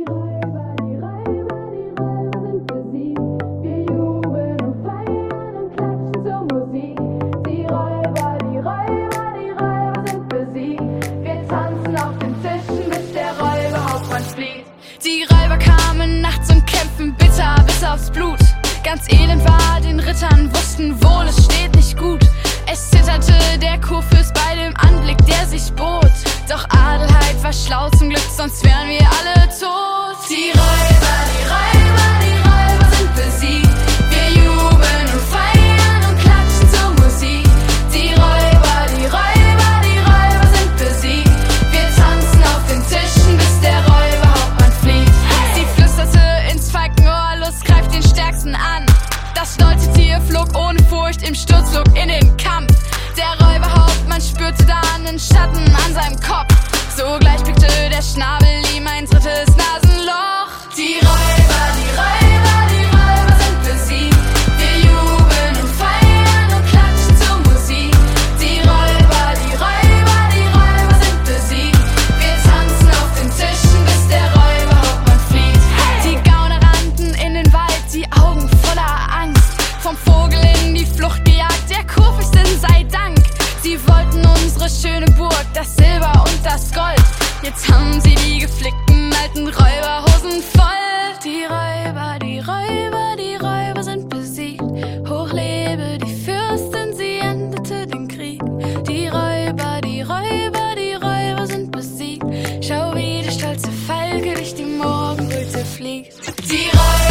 Die Räuber kamen nachts und kämpfen bitter bis aufs Blut. Ganz elend war den Rittern, wussten wohl, es steht nicht gut. Es zitterte der Kurfürst bei dem Anblick, der sich bot. Doch Adelheid war schlau zum Glück, sonst wären wir alle tot. Die Räuber sind besiegt. Wir jubeln und feiern und klatschen zur Musik. Die Räuber sind besiegt. Wir tanzen auf den Tischen, bis der Räuberhauptmann flieht. Sie flüsterte ins Falkenohr, Lust greift den Stärksten an. Das stolze Tier flog ohne Furcht im Sturzflug in den Kampf. Der Räuberhauptmann spürte da einen Schatten an seinem Kopf. Sogleich pickte der Schnabel ihm ein drittes Nasenloch. Die Räuber sind besiegt. Wir jubeln und feiern und klatschen zur Musik. Die Räuber sind besiegt. Wir tanzen auf den Tischen, bis der Räuberhauptmann flieht. Die Gauner rannten in den Wald, die Augen voller Angst. Vom Vogel in die Flucht gejagt, der Kurfürstin sei Dank. Sie wollten unsere schöne Burg, das Silber und das Gold. Jetzt haben sie die geflickten alten Räuberhosen voll. Die Räuber sind besiegt. Hoch lebe die Fürstin, sie endete den Krieg. Die Räuber sind besiegt. Schau, wie der stolze Falke durch die Morgenröte fliegt. Die Räuber